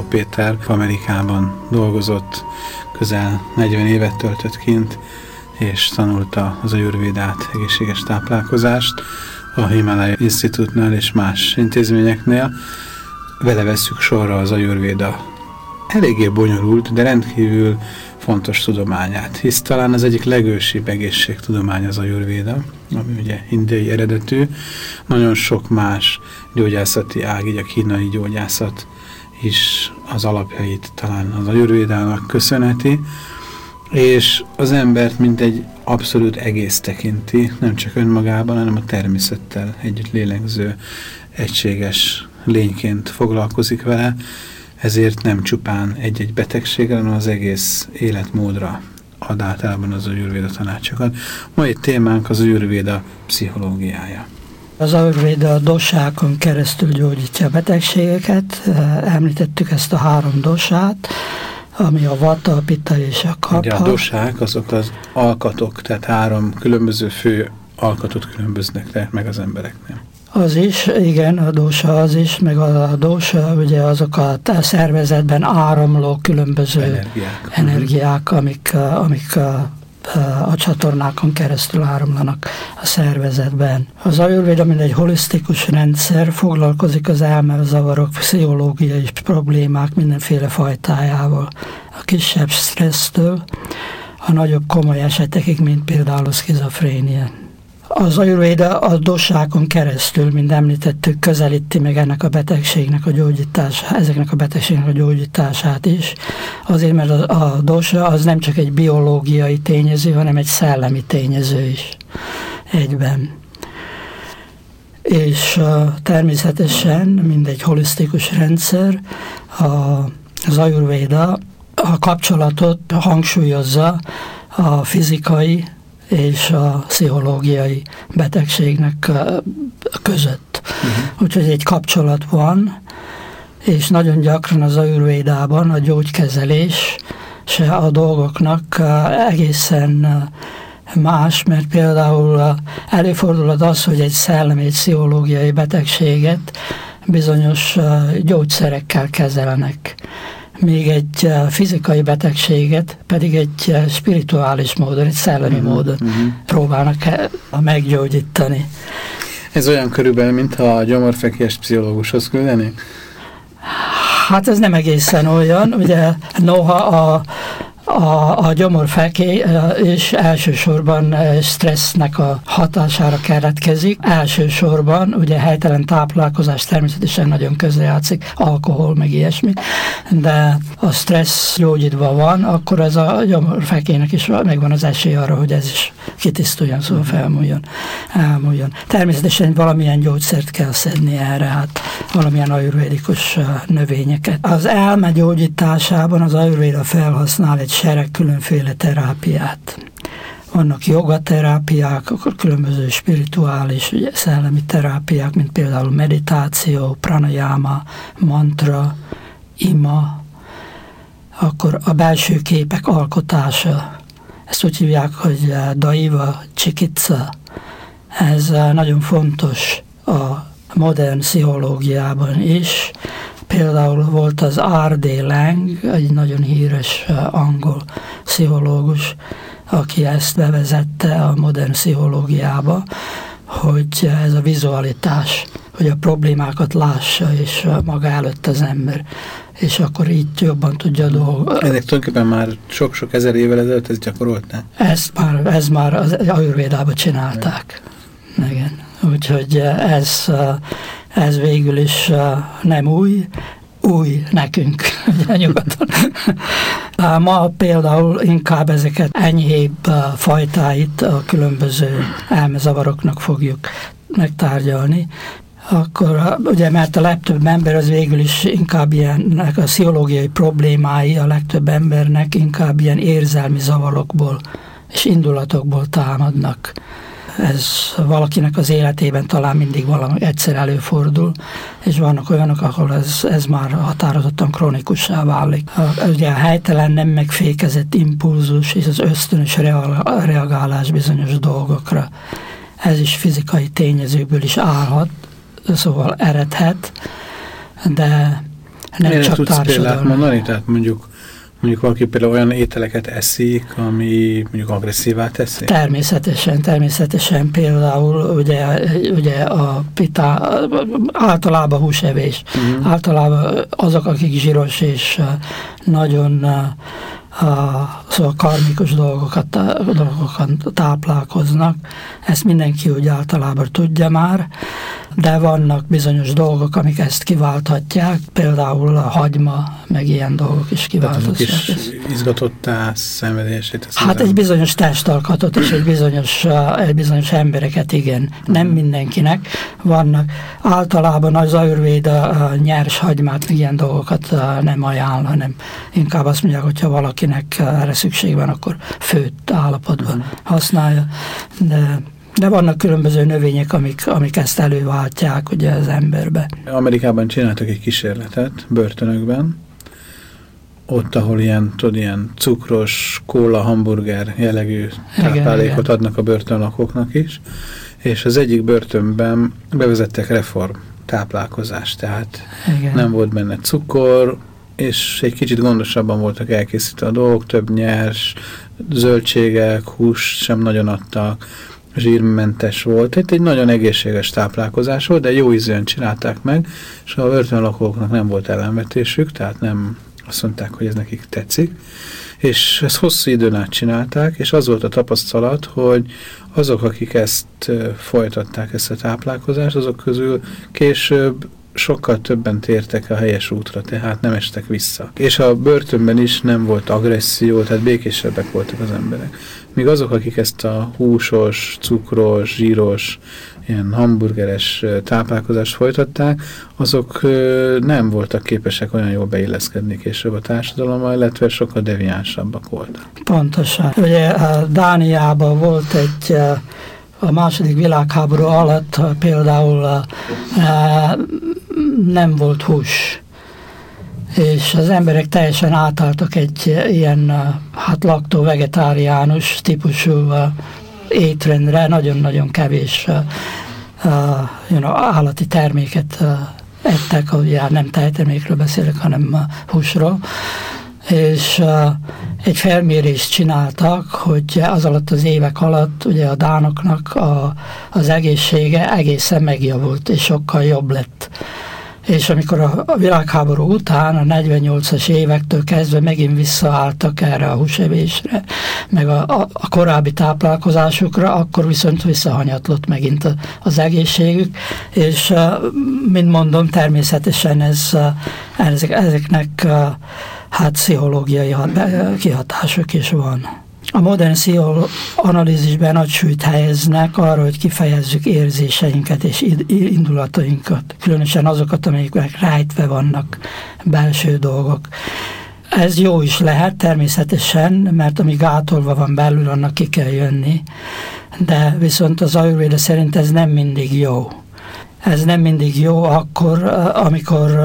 Péter Amerikában dolgozott, közel negyven évet töltött kint, és tanulta az ajurvédát, egészséges táplálkozást a Himalaya Institute-nál és más intézményeknél. Vele vesszük sorra az ajurvéda eléggé bonyolult, de rendkívül fontos tudományát, hisz talán az egyik legősibb egészségtudomány az ajurvéda, ami ugye indiai eredetű. Nagyon sok más gyógyászati ág, így a kínai gyógyászat is az alapjait talán az ajurvédának köszönheti, és az embert mint egy abszolút egész tekinti, nem csak önmagában, hanem a természettel együtt lélegző egységes lényként foglalkozik vele, ezért nem csupán egy-egy betegségre, hanem az egész életmódra ad általában az ajurvéda tanácsokat. Mai témánk az ajurvéda pszichológiája. Az ajurvéda a dosákon keresztül gyógyítja a betegségeket. Említettük ezt a három dosát, ami a vata, a pitta és a kapha. Ugye a dosák azok az alkatok, tehát három különböző fő alkatot különböznek meg az embereknél. Az is, igen, a dósa az is, meg a dósa, ugye azok a szervezetben áramló különböző energiák, energiák amik, amik a, a csatornákon keresztül áramlanak a szervezetben. Az ajurvéda, mint egy holisztikus rendszer, foglalkozik az elmezavarok, pszichológiai problémák mindenféle fajtájával. A kisebb stressztől a nagyobb komoly esetekig, mint például a szkizofrénia. Az ajurvéda a dosákon keresztül, mint említettük, közelíti meg ennek a betegségnek a gyógyítását, ezeknek a betegségnek a gyógyítását is. Azért, mert a, a dosa az nem csak egy biológiai tényező, hanem egy szellemi tényező is egyben. És uh, természetesen, mint egy holisztikus rendszer, a, az ajurvéda a kapcsolatot hangsúlyozza a fizikai és a pszichológiai betegségnek között. Uh-huh. Úgyhogy egy kapcsolat van, és nagyon gyakran az ajurvédában a gyógykezelés se a dolgoknak egészen más, mert például előfordulhat az, hogy egy szellemi, egy pszichológiai betegséget bizonyos gyógyszerekkel kezelnek. Még egy fizikai betegséget pedig egy spirituális módon, egy szellemi uh-huh, módon uh-huh. próbálnak meggyógyítani. Ez olyan körülbelül, mintha a gyomorfekvést pszichológushoz küldenék? Hát ez nem egészen olyan, ugye noha a A, a gyomorfekély és elsősorban stressznek a hatására keletkezik. Elsősorban ugye helytelen táplálkozás természetesen nagyon közrejátszik, alkohol, meg ilyesmi, de a stressz gyógyítva van, akkor ez a gyomorfekélynek is megvan az esély arra, hogy ez is kitisztuljon, szóval felmúljon, elmúljon. Természetesen valamilyen gyógyszert kell szedni erre, hát valamilyen ajurvédikus növényeket. Az elme gyógyításában az ajurvéda felhasznál egy sereg különféle terápiát. Vannak jogaterápiák, akkor különböző spirituális, ugye, szellemi terápiák, mint például meditáció, pranayama, mantra, ima, akkor a belső képek alkotása. Ezt úgy hívják, hogy daiva cikitsa. Ez nagyon fontos a modern pszichológiában is. Például volt az R D Laing, egy nagyon híres angol pszichológus, aki ezt bevezette a modern pszichológiába, hogy ez a vizualitás, hogy a problémákat lássa, és maga előtt az ember, és akkor így jobban tudja dolgozni. Ezek tulajdonképpen már sok-sok ezer évvel ezelőtt ez gyakorolták? Ezt már, ez már az ajurvédában csinálták. Igen. Úgyhogy ez, ez végül is nem új, új nekünk, ugye nyugaton. Ma például inkább ezeket enyhébb fajtáit a különböző elmezavaroknak fogjuk megtárgyalni. Akkor ugye, mert a legtöbb ember az végül is inkább ilyen, a pszichológiai problémái a legtöbb embernek inkább ilyen érzelmi zavarokból és indulatokból támadnak. Ez valakinek az életében talán mindig valami egyszer előfordul, és vannak olyanok, ahol ez, ez már határozottan kronikussá válik. A, ugye a helytelen nem megfékezett impulzus és az ösztönös reagálás bizonyos dolgokra. Ez is fizikai tényezőből is állhat, szóval eredhet, de nem Mire csak tudsz példát társadalmi. mondani? Tehát mondjuk, mondjuk valaki például olyan ételeket eszik, ami mondjuk agresszívá teszi? Természetesen, természetesen például ugye, ugye a pita, általában húsevés, uh-huh. általában azok, akik zsíros és nagyon a, szóval karmikus dolgokat, dolgokat táplálkoznak. Ezt mindenki úgy általában tudja már, de vannak bizonyos dolgok, amik ezt kiválthatják, például a hagyma, meg ilyen dolgok is kiválthatják. Tehát azok is izgatottá, szenvedését. Hát egy bizonyos testalkatot és egy bizonyos, egy bizonyos embereket, igen. Nem mindenkinek vannak. Általában az Ayurvéda nyers hagymát, ilyen dolgokat nem ajánl, hanem inkább azt mondják, hogyha valakinek erre szükség van, akkor főtt állapotban használja. De De vannak különböző növények, amik, amik ezt előváltják ugye az emberbe. Amerikában csináltak egy kísérletet börtönökben, ott, ahol ilyen, tudod, ilyen cukros, kóla, hamburger jellegű táplálékot igen, adnak a börtönlakóknak is, és az egyik börtönben bevezettek reform táplálkozást, tehát igen, nem volt benne cukor, és egy kicsit gondosabban voltak elkészítve a dolgok, több nyers, zöldségek, hús sem nagyon adtak, zsírmentes volt. Itt egy nagyon egészséges táplálkozás volt, de jó ízűen csinálták meg, és a börtönlakóknak nem volt ellenvetésük, tehát nem azt mondták, hogy ez nekik tetszik. És ezt hosszú időn át csinálták, és az volt a tapasztalat, hogy azok, akik ezt folytatták, ezt a táplálkozást, azok közül később sokkal többen tértek a helyes útra, tehát nem estek vissza. És a börtönben is nem volt agresszió, tehát békésebbek voltak az emberek. Míg azok, akik ezt a húsos, cukros, zsíros, ilyen hamburgeres táplálkozást folytatták, azok nem voltak képesek olyan jól beilleszkedni később a társadalommal, illetve sokkal deviánsabbak voltak. Pontosan. Ugye Dániában volt egy a második világháború alatt például nem volt hús, és az emberek teljesen átálltak egy ilyen hát laktó-vegetáriánus típusú étrendre, nagyon-nagyon kevés uh, you know, állati terméket uh, ettek, ugye nem tejtermékről beszélek, hanem uh, húsról, és uh, egy felmérést csináltak, hogy az alatt az évek alatt ugye a dánoknak a, az egészsége egészen megjavult, és sokkal jobb lett. És amikor a világháború után, a negyvennyolcas évektől kezdve megint visszaálltak erre a húsevésre, meg a, a, a korábbi táplálkozásukra, akkor viszont visszahanyatlott megint az egészségük, és mint mondom, természetesen ez, ezek, ezeknek hát pszichológiai kihatások is van. A modern pszichoanalízisben nagy súlyt helyeznek arra, hogy kifejezzük érzéseinket és indulatainkat, különösen azokat, amelyek rejtve vannak, belső dolgok. Ez jó is lehet természetesen, mert ami gátolva van belül, annak ki kell jönni, de viszont az Ayurvéda szerint ez nem mindig jó. Ez nem mindig jó akkor, amikor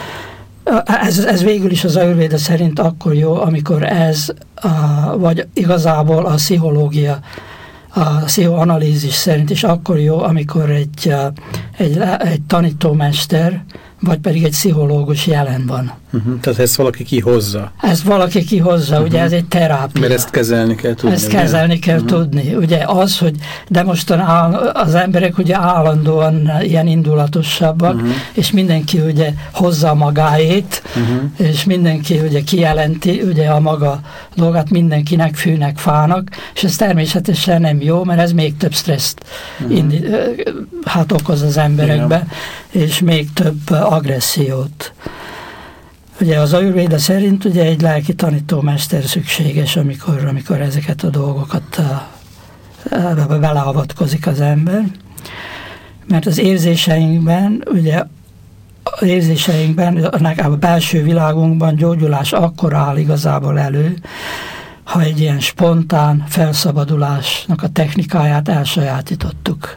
Ez, ez végül is az Ayurvéda szerint akkor jó, amikor ez, a, vagy igazából a pszichológia, a pszichoanalízis szerint is akkor jó, amikor egy, egy, egy tanítómester, vagy pedig egy pszichológus jelen van. Uh-huh. Tehát ezt valaki kihozza. Ez valaki kihozza, uh-huh. ugye ez egy terápia. Mert ezt kezelni kell tudni. Ezt kezelni kell uh-huh. tudni. Ugye az, hogy de mostan áll, az emberek ugye állandóan ilyen indulatosabbak, uh-huh. és mindenki ugye hozza magáét, uh-huh. és mindenki ugye kijelenti ugye a maga dolgát, mindenkinek fűnek, fának, és ez természetesen nem jó, mert ez még több stresszt uh-huh. indi, hát okoz az emberekbe, igen. és még több agressziót. Ugye az Ayurvéda szerint ugye egy lelki tanítómester szükséges, amikor, amikor ezeket a dolgokat uh, beleavatkozik az ember. Mert az érzéseinkben, ugye az érzéseinkben, a belső világunkban gyógyulás akkor áll igazából elő, ha egy ilyen spontán felszabadulásnak a technikáját elsajátítottuk.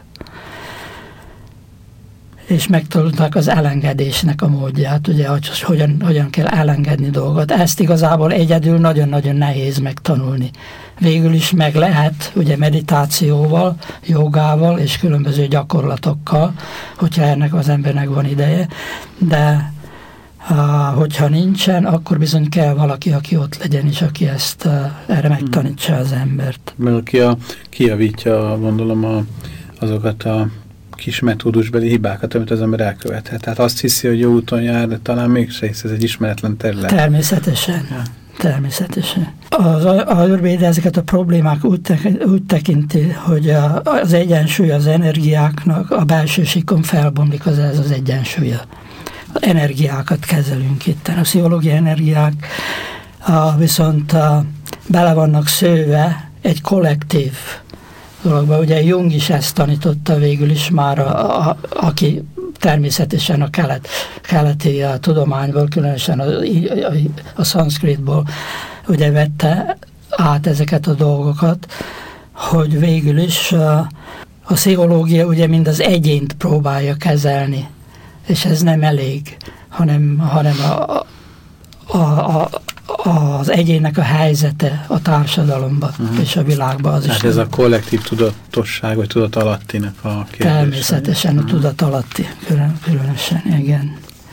És megtanulták az elengedésnek a módját, ugye, hogy hogyan, hogyan kell elengedni dolgot. Ezt igazából egyedül nagyon-nagyon nehéz megtanulni. Végül is meg lehet, ugye meditációval, jogával és különböző gyakorlatokkal, hogyha ennek az embernek van ideje, de Hogyha nincsen, akkor bizony kell valaki, aki ott legyen, és aki ezt erre megtanítsa az embert. Mert ki a, kijavítja, gondolom, a, azokat a kis metódusbeli hibákat, amit az ember elkövethet. Tehát azt hiszi, hogy jó úton jár, de talán mégse hisz, ez egy ismeretlen terület. Természetesen. Ja. Természetesen. Az Ayurvéda ezeket a problémák úgy, tek, úgy tekinti, hogy a, az egyensúly az energiáknak a belső síkon felbomlik, az ez az egyensúlya. Energiákat kezelünk itt. A pszichológiai energiák a, viszont a, bele vannak szőve egy kollektív dologba. Ugye Jung is ezt tanította végül is már, a, a, aki természetesen a kelet, keleti a tudományból, különösen a, a, a szanszkritból ugye vette át ezeket a dolgokat, hogy végül is a, a pszichológia ugye mind az egyént próbálja kezelni, és ez nem elég, hanem, hanem a, a, a, az egyének a helyzete a társadalomban uh-huh. és a világban. Az hát is ez nem. A kollektív tudatosság, vagy tudatalattinak a kérdése. Természetesen a uh-huh. tudatalatti, külön, különösen, igen.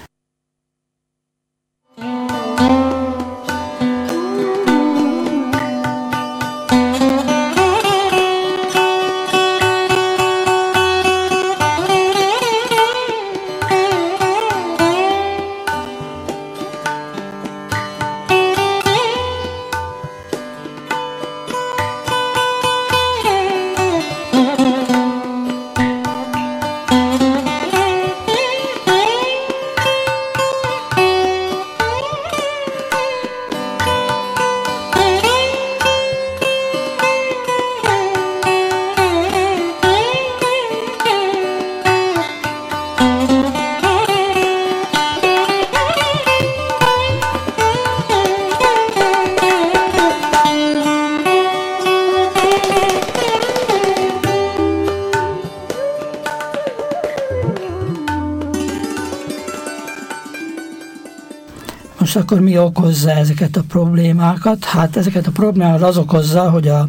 Most akkor mi okozza ezeket a problémákat? Hát ezeket a problémákat az okozza, hogy a,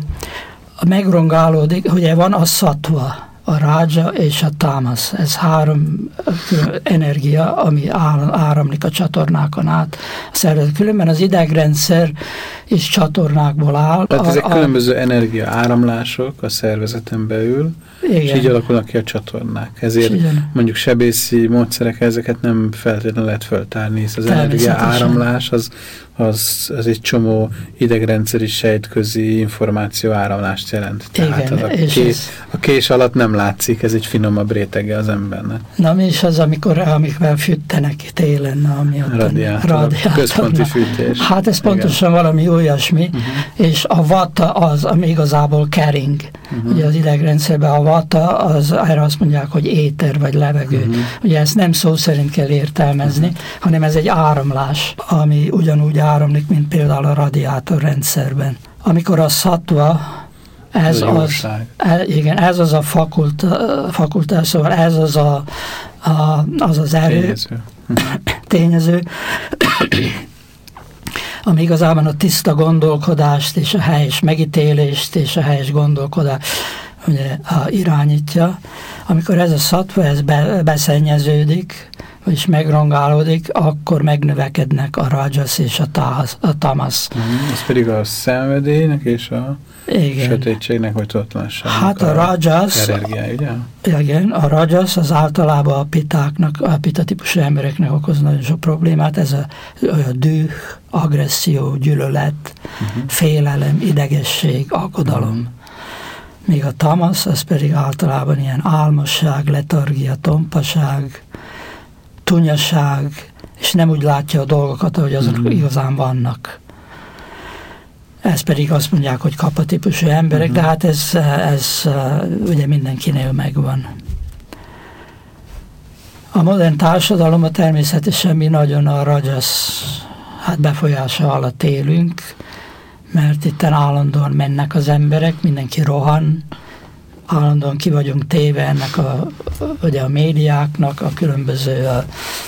a megrongálódik, ugye van a sattva, a rádzsa és a támasz. Ez három energia, ami áramlik a csatornákon át a szervezet. Különben az idegrendszer is csatornákból áll. Tehát ezek a, különböző energia áramlások a szervezeten belül, igen. és így alakulnak ki a csatornák. Ezért igen. mondjuk sebészi módszerek ezeket nem feltétlenül lehet föltárni, hisz az energia áramlás az, az, az egy csomó idegrendszeri sejtközi információ áramlást jelent. Tehát igen, az a, kés, ez... a kés alatt nem látszik, ez egy finomabb rétege az embernek. Na mi is az, amikor amikvel fűtenek télen, ami ott radiátor, radiátor, központi fűtés. Hát ez pontosan igen. valami olyasmi, uh-huh. és a vata az, ami igazából kering. Uh-huh. Ugye az idegrendszerben a vata, az, erre azt mondják, hogy éter vagy levegő. Uh-huh. Ugye ezt nem szó szerint kell értelmezni, uh-huh. hanem ez egy áramlás, ami ugyanúgy áramlik, mint például a radiátor rendszerben. Amikor a sattva, ez, ez az, e, igen, ez az a fakultás, fakultás, szóval ez az a, a, az, az erő, tényező, tényező ami igazából a tiszta gondolkodást és a helyes megítélést és a helyes gondolkodást ugye, a, irányítja. Amikor ez a sattva, ez be, beszennyeződik, és megrongálódik, akkor megnövekednek a rajas és a, tász, a tamasz. Mm, ez pedig a szenvedélynek és a igen. sötétségnek vagy tudatlanságnak hát a, a rajas, energiája, ugye? Igen, a rajas az általában a pitáknak, a pita típusú embereknek okoz nagyon sok problémát. Ez a, a düh, agresszió, gyűlölet, uh-huh. félelem, idegesség, aggodalom. Uh-huh. Míg a tamasz, az pedig általában ilyen álmosság, letargia, tompaság, tunyaság, és nem úgy látja a dolgokat, ahogy azok uh-huh. igazán vannak. Ez pedig azt mondják, hogy kappa-típusú emberek, uh-huh. de hát ez, ez ugye mindenkinél megvan. A modern társadalomban természetesen mi nagyon a rajas hát befolyása alatt élünk, mert itt állandóan mennek az emberek, mindenki rohan, állandóan ki vagyunk téve ennek a, ugye a médiáknak, a különböző a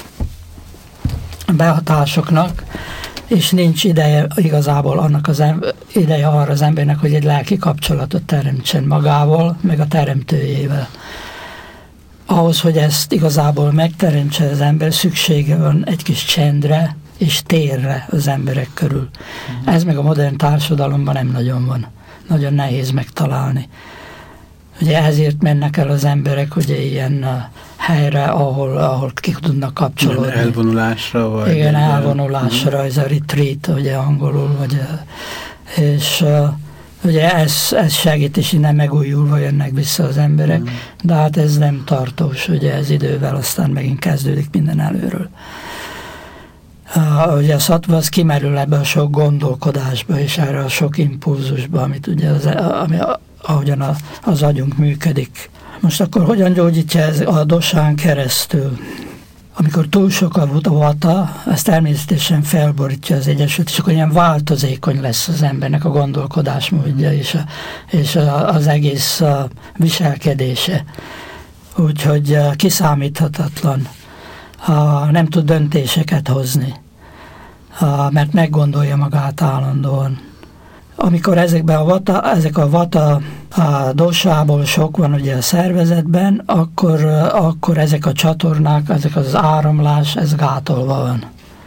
behatásoknak, és nincs ideje igazából annak az em- ideje arra az embernek, hogy egy lelki kapcsolatot teremtsen magával, meg a teremtőjével. ahhoz, hogy ezt igazából megteremtse az ember, szüksége van egy kis csendre és térre az emberek körül. Uh-huh. Ez meg a modern társadalomban nem nagyon van. Nagyon nehéz megtalálni. Ugye ezért mennek el az emberek ugye ilyen helyre, ahol, ahol ki tudnak kapcsolódni. Elvonulásra? Vagy igen, elvonulásra, uh-huh. ez a retreat, ugye angolul, vagy, és ugye ez, ez segít, és innen megújulva jönnek vissza az emberek, uh-huh. de hát ez nem tartós, ugye ez idővel aztán megint kezdődik minden előről. Uh, ugye a szattva az kimerül ebbe a sok gondolkodásba, és erre a sok impulzusba, amit ugye az, ami, ahogyan a, az agyunk működik. Most akkor hogyan gyógyítja ez a dosán keresztül? Amikor túl sok a vata, ez természetesen felborítja az egyesült, és akkor ilyen változékony lesz az embernek a gondolkodásmódja, és, a, és a, az egész a viselkedése. Úgyhogy kiszámíthatatlan. A, nem tud döntéseket hozni, a, mert meggondolja magát állandóan. Amikor ezekben a vata, ezek a vata a dosából sok van ugye a szervezetben, akkor, akkor ezek a csatornák, ezek az áramlás, ez gátolva van.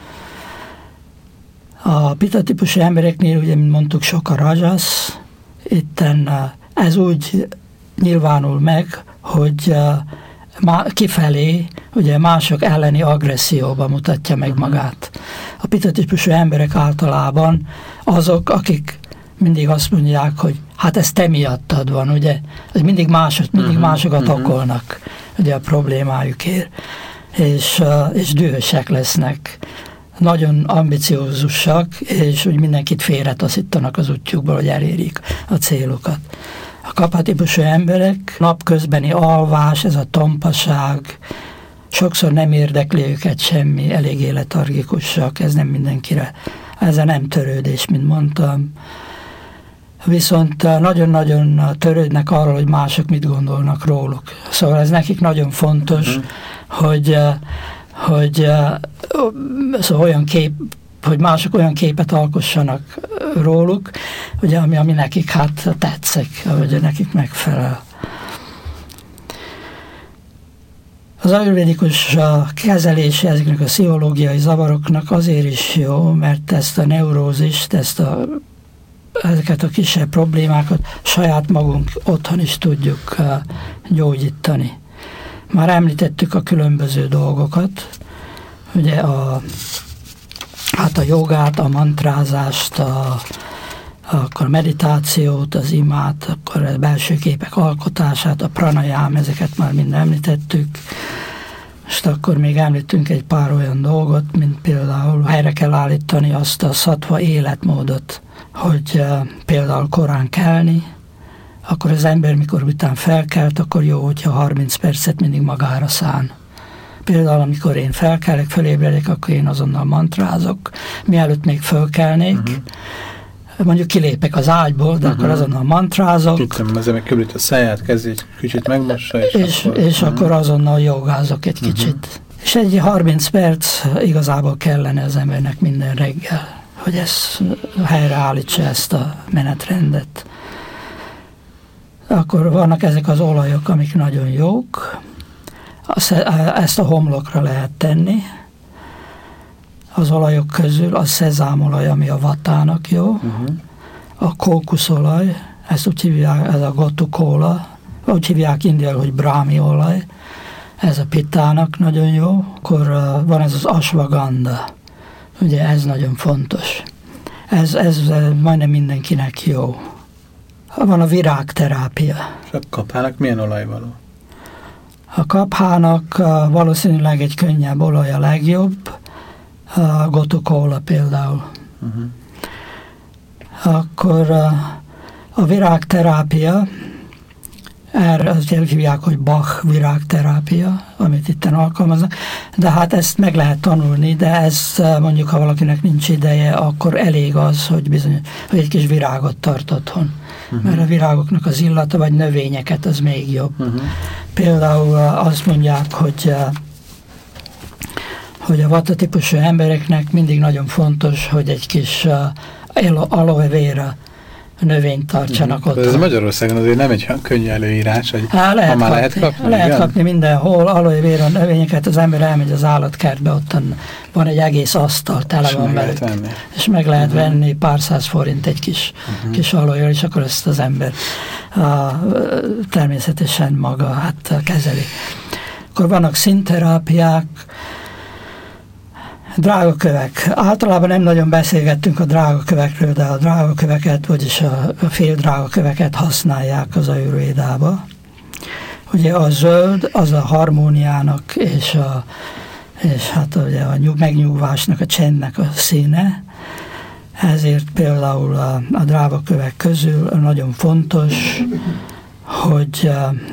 A pita típusú embereknél, ugye, mint mondtuk, sok a rajas, itten ez úgy nyilvánul meg, hogy kifelé, ugye mások elleni agresszióba mutatja meg magát. A pita típusú emberek általában azok, akik mindig azt mondják, hogy hát ez te miattad van, ugye? Mindig, mások, mindig uh-huh, másokat uh-huh. okolnak, ugye a problémájukért, és, és dühösek lesznek, nagyon ambiciózusak, és úgy mindenkit félretaszítanak az útjukból, hogy elérjék a célokat. A kapha típusú emberek, napközbeni alvás, ez a tompaság, sokszor nem érdekli őket semmi, eléggé letargikusak, ez nem mindenkire, ez a nem törődés, mint mondtam. Viszont nagyon-nagyon törődnek arról, hogy mások mit gondolnak róluk. Szóval ez nekik nagyon fontos, uh-huh. hogy, hogy szóval olyan kép, hogy mások olyan képet alkossanak róluk, ugye, ami, ami nekik hát tetszik, vagy nekik megfelel. Az ajurvédikus kezelése ezeknek a pszichológiai zavaroknak azért is jó, mert ezt a neurózist, ezt a ezeket a kisebb problémákat saját magunk otthon is tudjuk uh, gyógyítani. Már említettük a különböző dolgokat, ugye a, hát a jogát, a mantrázást, a, akkor a meditációt, az imát, akkor a belső képek alkotását, a pranayám, ezeket már mind említettük. És akkor még említünk egy pár olyan dolgot, mint például helyre kell állítani azt a szattva életmódot, hogy uh, például korán kelni, akkor az ember, mikor után felkelt, akkor jó, hogyha harminc percet mindig magára szán. Például, amikor én felkelek, fölébredek, akkor én azonnal mantrázok, mielőtt még fölkelnék, uh-huh. mondjuk kilépek az ágyból, de uh-huh. akkor azonnal mantrázok. Kittem, ezzel meg köblít a száját, kezdi egy kicsit megmossa, és, és akkor... És uh-huh. akkor azonnal jogázok egy uh-huh. kicsit. És egy harminc perc igazából kellene az embernek minden reggel, hogy ez helyreállítsa ezt a menetrendet. Akkor vannak ezek az olajok, amik nagyon jók. Ezt a homlokra lehet tenni. Az olajok közül a szezámolaj, ami a vatának jó. Uh-huh. A kókuszolaj, ezt úgy hívják, ez a gotu-kóla, úgy hívják indiaiul, hogy brámi olaj. Ez a pittának nagyon jó. Akkor van ez az ashwagandha. Ugye ez nagyon fontos. Ez, ez majdnem mindenkinek jó. Van a virágterápia. És a kaphának milyen olaj való? A kaphának valószínűleg egy könnyebb olaj a legjobb. A gotu-kóla például. Uh-huh. Akkor a, a virágterápia, erre azt hívják, hogy Bach virágterápia, amit itten alkalmaznak, de hát ezt meg lehet tanulni, de ez mondjuk, ha valakinek nincs ideje, akkor elég az, hogy bizony, hogy egy kis virágot tart otthon. Uh-huh. Mert a virágoknak az illata, vagy növényeket, az még jobb. Uh-huh. Például azt mondják, hogy hogy a vata típusú embereknek mindig nagyon fontos, hogy egy kis aloe vera, növényt tartsanak mm. ott. Ez Magyarországon azért nem egy könnyű előírás, hogy Há, lehet, ha már kapni, lehet kapni. Lehet igen? kapni mindenhol, aloe vera növényeket, az ember elmegy az állatkertbe, ottan van egy egész asztal, tele van velük. És meg lehet uh-huh. venni pár száz forint egy kis, uh-huh. kis aloe, és akkor ezt az ember a, természetesen maga hát kezeli. Akkor vannak színterápiák, drágakövek. Általában nem nagyon beszélgettünk a drágakövekről, de a drágaköveket, vagyis a, a fél drágaköveket használják az ajurvédába. Ugye a zöld az a harmóniának és, a, és hát ugye a nyug, megnyugvásnak, a csendnek a színe. Ezért például a, a drágakövek közül nagyon fontos, hogy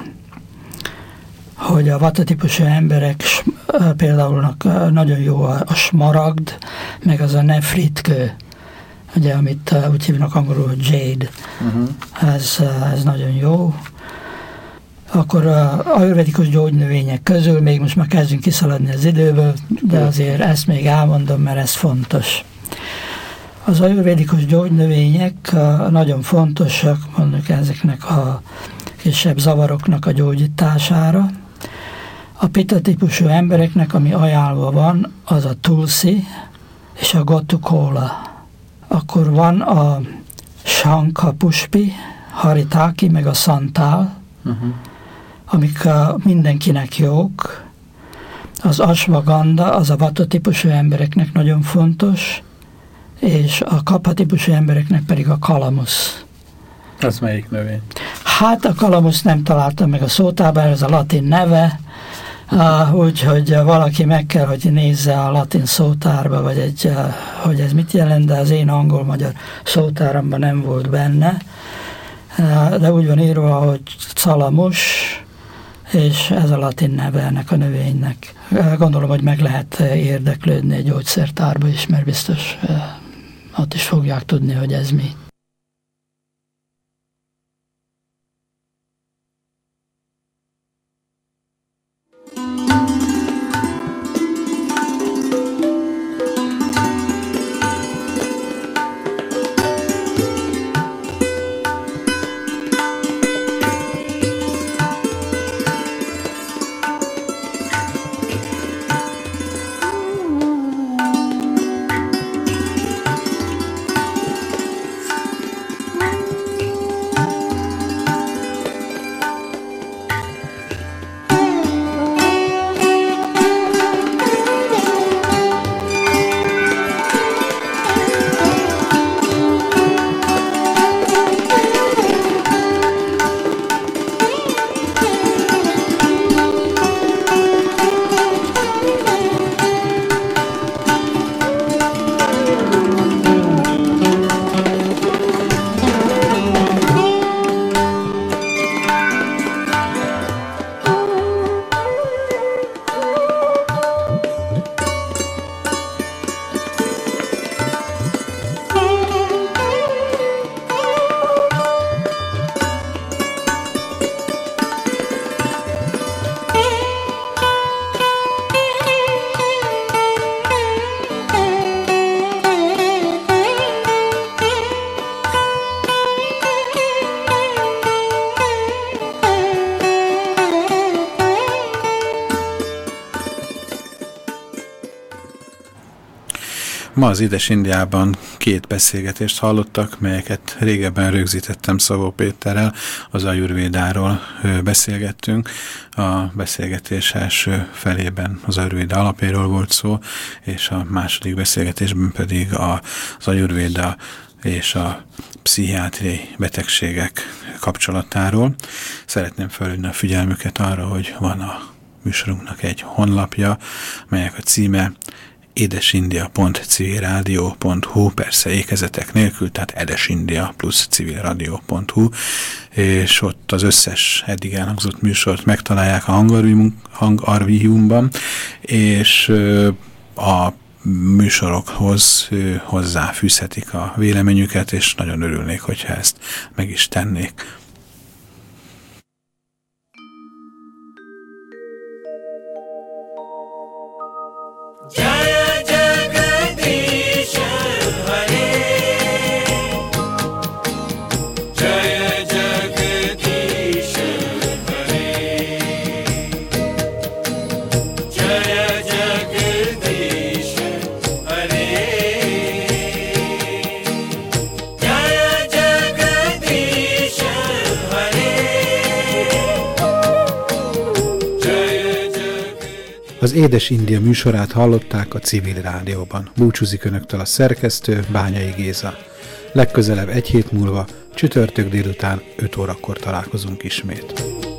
hogy a vata típusú emberek például nagyon jó a, a smaragd, meg az a nefritkő, ugye, amit uh, úgy hívnak angolul, hogy jade. Uh-huh. Ez, uh, ez nagyon jó. Akkor a uh, ajurvédikus gyógynövények közül, még most már kezdünk kiszaladni az időből, de azért ezt még elmondom, mert ez fontos. Az ajurvédikus gyógynövények uh, nagyon fontosak, mondjuk ezeknek a kisebb zavaroknak a gyógyítására. A pitta típusú embereknek, ami ajánlva van, az a tulsi és a gotukóla. Akkor van a sanka pushpi, haritaki, meg a szantál, uh-huh. amik a mindenkinek jók. Az ashwagandha, az a vata típusú embereknek nagyon fontos, és a kapha típusú embereknek pedig a kalamusz. Az melyik növény? Hát a kalamusz nem találtam meg a szótárban, ez a latin neve, uh, úgyhogy valaki meg kell, hogy nézze a latin szótárba, vagy egy, uh, hogy ez mit jelent, de az én angol-magyar szótáramban nem volt benne. Uh, de úgy van írva, hogy calamus, és ez a latin neve ennek a növénynek. Uh, gondolom, hogy meg lehet érdeklődni egy gyógyszertárba is, mert biztos uh, ott is fogják tudni, hogy ez mi. Ma az Édes Indiában két beszélgetést hallottak, melyeket régebben rögzítettem Szabó Péterrel, az ajurvédáról beszélgettünk. A beszélgetés első felében az ajurvéda alapjáról volt szó, és a második beszélgetésben pedig az ajurvéda és a pszichiátriai betegségek kapcsolatáról. Szeretném felhívni a figyelmüket arra, hogy van a műsorunknak egy honlapja, melyek a címe édesindia pont civilradio pont hu, persze ékezetek nélkül, tehát édesindia plusz civilradio pont hu, és ott az összes eddig elhangzott műsort megtalálják a hangarchívumban, és a műsorokhoz hozzáfűzhetik a véleményüket, és nagyon örülnék, hogyha ezt meg is tennék. Az Édes India műsorát hallották a Civil Rádióban. Búcsúzik önöktől a szerkesztő, Bányai Géza. Legközelebb egy hét múlva, csütörtök délután öt órakor találkozunk ismét.